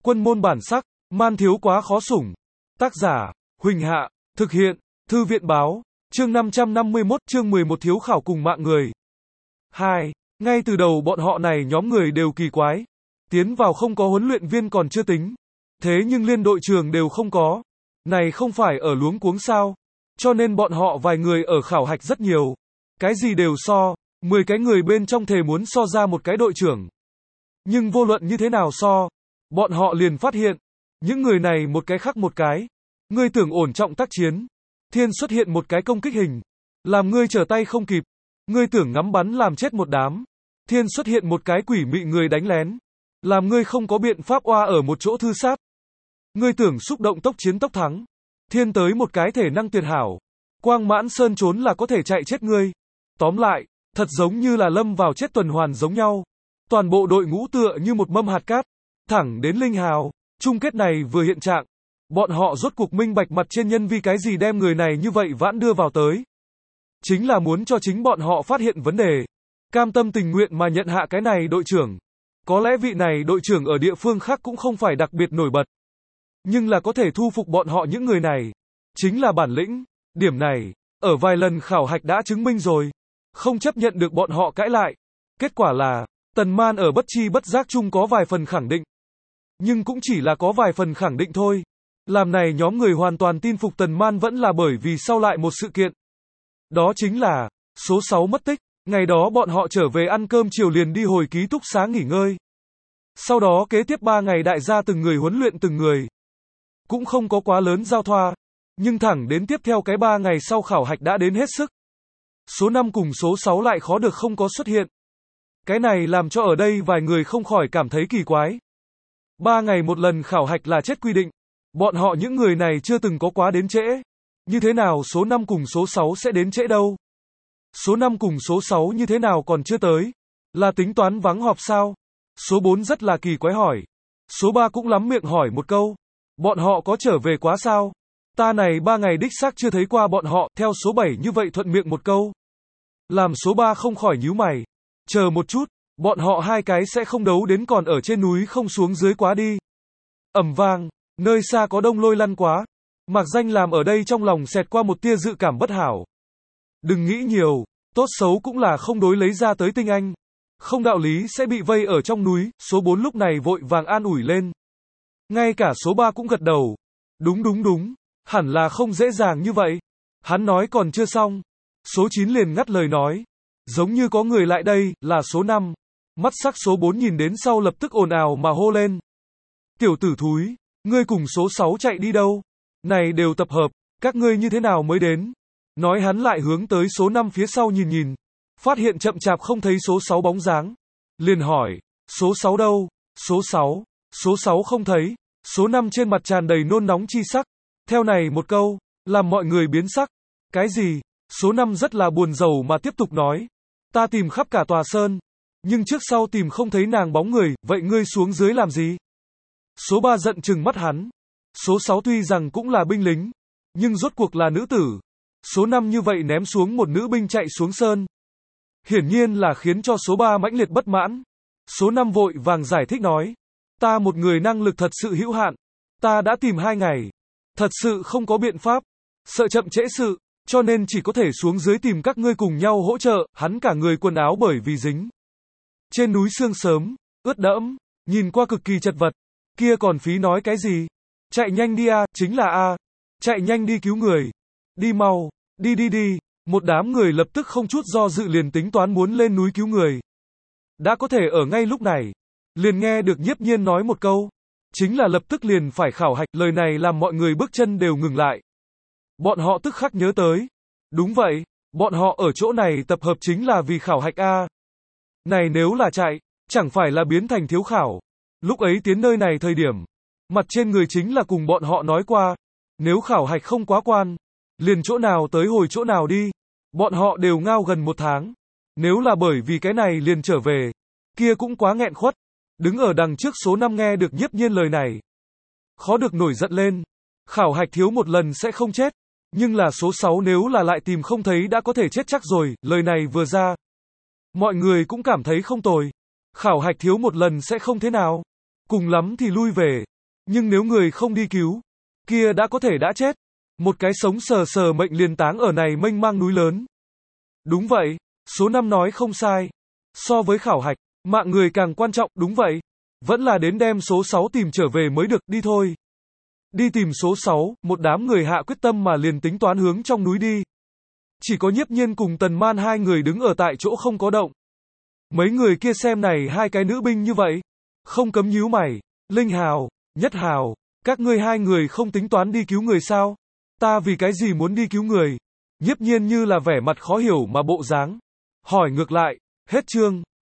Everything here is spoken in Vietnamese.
Quân môn bản sắc, man thiếu quá khó sủng. Tác giả, Huỳnh Hạ, thực hiện, Thư viện báo, chương 551, chương 11 thiếu khảo cùng mạng người. 2. Ngay từ đầu bọn họ này nhóm người đều kỳ quái. Tiến vào không có huấn luyện viên còn chưa tính. Thế nhưng liên đội trưởng đều không có. Này không phải ở luống cuống sao? Cho nên bọn họ vài người ở khảo hạch rất nhiều. Cái gì đều so, 10 cái người bên trong thề muốn so ra một cái đội trưởng. Nhưng vô luận như thế nào so, bọn họ liền phát hiện, những người này một cái khác một cái. Ngươi tưởng ổn trọng tác chiến, thiên xuất hiện một cái công kích hình, làm ngươi trở tay không kịp. Ngươi tưởng ngắm bắn làm chết một đám, thiên xuất hiện một cái quỷ mị người đánh lén, làm ngươi không có biện pháp oa ở một chỗ thư sát. Ngươi tưởng xúc động tốc chiến tốc thắng, thiên tới một cái thể năng tuyệt hảo, quang mãn sơn trốn là có thể chạy chết ngươi. Tóm lại, thật giống như là lâm vào chết tuần hoàn giống nhau. Toàn bộ đội ngũ tựa như một mâm hạt cát, thẳng đến linh hào. Chung kết này vừa hiện trạng, bọn họ rốt cuộc minh bạch mặt trên nhân vì cái gì đem người này như vậy vãn đưa vào tới. Chính là muốn cho chính bọn họ phát hiện vấn đề, cam tâm tình nguyện mà nhận hạ cái này đội trưởng. Có lẽ vị này đội trưởng ở địa phương khác cũng không phải đặc biệt nổi bật, nhưng là có thể thu phục bọn họ những người này, chính là bản lĩnh. Điểm này, ở vài lần khảo hạch đã chứng minh rồi, không chấp nhận được bọn họ cãi lại. Kết quả là, Tần Man ở bất chi bất giác chung có vài phần khẳng định. Nhưng cũng chỉ là có vài phần khẳng định thôi. Làm này nhóm người hoàn toàn tin phục Tần Man vẫn là bởi vì sau lại một sự kiện. Đó chính là, số 6 mất tích. Ngày đó bọn họ trở về ăn cơm chiều liền đi hồi ký túc xá nghỉ ngơi. Sau đó kế tiếp 3 ngày đại gia từng người huấn luyện từng người. Cũng không có quá lớn giao thoa. Nhưng thẳng đến tiếp theo cái 3 ngày sau khảo hạch đã đến hết sức. Số 5 cùng số 6 lại khó được không có xuất hiện. Cái này làm cho ở đây vài người không khỏi cảm thấy kỳ quái. 3 ngày một lần khảo hạch là chết quy định. Bọn họ những người này chưa từng có quá đến trễ. Như thế nào số 5 cùng số 6 sẽ đến trễ đâu? Số 5 cùng số 6 như thế nào còn chưa tới? Là tính toán vắng họp sao? Số 4 rất là kỳ quái hỏi. Số 3 cũng lắm miệng hỏi một câu. Bọn họ có trở về quá sao? Ta này 3 ngày đích xác chưa thấy qua bọn họ, theo số 7 như vậy thuận miệng một câu. Làm số 3 không khỏi nhíu mày. Chờ một chút, bọn họ hai cái sẽ không đấu đến còn ở trên núi không xuống dưới quá đi. Ầm vang, nơi xa có đông lôi lăn quá. Mạc Danh làm ở đây trong lòng xẹt qua một tia dự cảm bất hảo. Đừng nghĩ nhiều, tốt xấu cũng là không đối lấy ra tới tinh anh. Không đạo lý sẽ bị vây ở trong núi, số 4 lúc này vội vàng an ủi lên. Ngay cả số 3 cũng gật đầu. Đúng, hẳn là không dễ dàng như vậy. Hắn nói còn chưa xong. Số 9 liền ngắt lời nói. Giống như có người lại đây, là số 5. Mắt sắc số 4 nhìn đến sau lập tức ồn ào mà hô lên. Tiểu tử thúi, ngươi cùng số 6 chạy đi đâu? Này đều tập hợp, các ngươi như thế nào mới đến? Nói hắn lại hướng tới số 5 phía sau nhìn. Phát hiện chậm chạp không thấy số 6 bóng dáng. Liền hỏi, số 6 đâu? Số 6 không thấy. Số 5 trên mặt tràn đầy nôn nóng chi sắc. Theo này một câu, làm mọi người biến sắc. Cái gì? Số 5 rất là buồn rầu mà tiếp tục nói. Ta tìm khắp cả tòa sơn. Nhưng trước sau tìm không thấy nàng bóng người, vậy ngươi xuống dưới làm gì? Số 3 giận trừng mắt hắn. Số 6 tuy rằng cũng là binh lính, nhưng rốt cuộc là nữ tử. Số 5 như vậy ném xuống một nữ binh chạy xuống sơn. Hiển nhiên là khiến cho số 3 mãnh liệt bất mãn. Số 5 vội vàng giải thích nói. Ta một người năng lực thật sự hữu hạn. Ta đã tìm 2 ngày. Thật sự không có biện pháp. Sợ chậm trễ sự, cho nên chỉ có thể xuống dưới tìm các ngươi cùng nhau hỗ trợ. Hắn cả người quần áo bởi vì dính trên núi sương sớm, ướt đẫm, nhìn qua cực kỳ chật vật. Kia còn phí nói cái gì? Chạy nhanh đi a, chính là a. Chạy nhanh đi cứu người. Đi mau, đi. Một đám người lập tức không chút do dự liền tính toán muốn lên núi cứu người. Đã có thể ở ngay lúc này, liền nghe được Nhiếp Nhiên nói một câu. Chính là lập tức liền phải khảo hạch, lời này làm mọi người bước chân đều ngừng lại. Bọn họ tức khắc nhớ tới. Đúng vậy, bọn họ ở chỗ này tập hợp chính là vì khảo hạch a. Này nếu là chạy, chẳng phải là biến thành thiếu khảo. Lúc ấy tiến nơi này thời điểm, mặt trên người chính là cùng bọn họ nói qua. Nếu khảo hạch không quá quan, liền chỗ nào tới hồi chỗ nào đi. Bọn họ đều ngao gần 1 tháng. Nếu là bởi vì cái này liền trở về, kia cũng quá nghẹn khuất. Đứng ở đằng trước số 5 nghe được Nhiếp Nhiên lời này. Khó được nổi giận lên. Khảo hạch thiếu một lần sẽ không chết. Nhưng là số 6 nếu là lại tìm không thấy đã có thể chết chắc rồi. Lời này vừa ra, mọi người cũng cảm thấy không tồi. Khảo hạch thiếu một lần sẽ không thế nào. Cùng lắm thì lui về. Nhưng nếu người không đi cứu, kia đã có thể đã chết. Một cái sống sờ sờ mệnh liền táng ở này mênh mang núi lớn. Đúng vậy, số 5 nói không sai. So với khảo hạch, mạng người càng quan trọng, đúng vậy. Vẫn là đến đem số 6 tìm trở về mới được, đi thôi. Đi tìm số 6, một đám người hạ quyết tâm mà liền tính toán hướng trong núi đi. Chỉ có Nhiếp Nhiên cùng Tần Man hai người đứng ở tại chỗ không có động. Mấy người kia xem này hai cái nữ binh như vậy, không cấm nhíu mày. Linh Hào, Nhất Hào, các ngươi hai người không tính toán đi cứu người sao? Ta vì cái gì muốn đi cứu người? Nhiếp Nhiên như là vẻ mặt khó hiểu mà bộ dáng. Hỏi ngược lại, hết chương.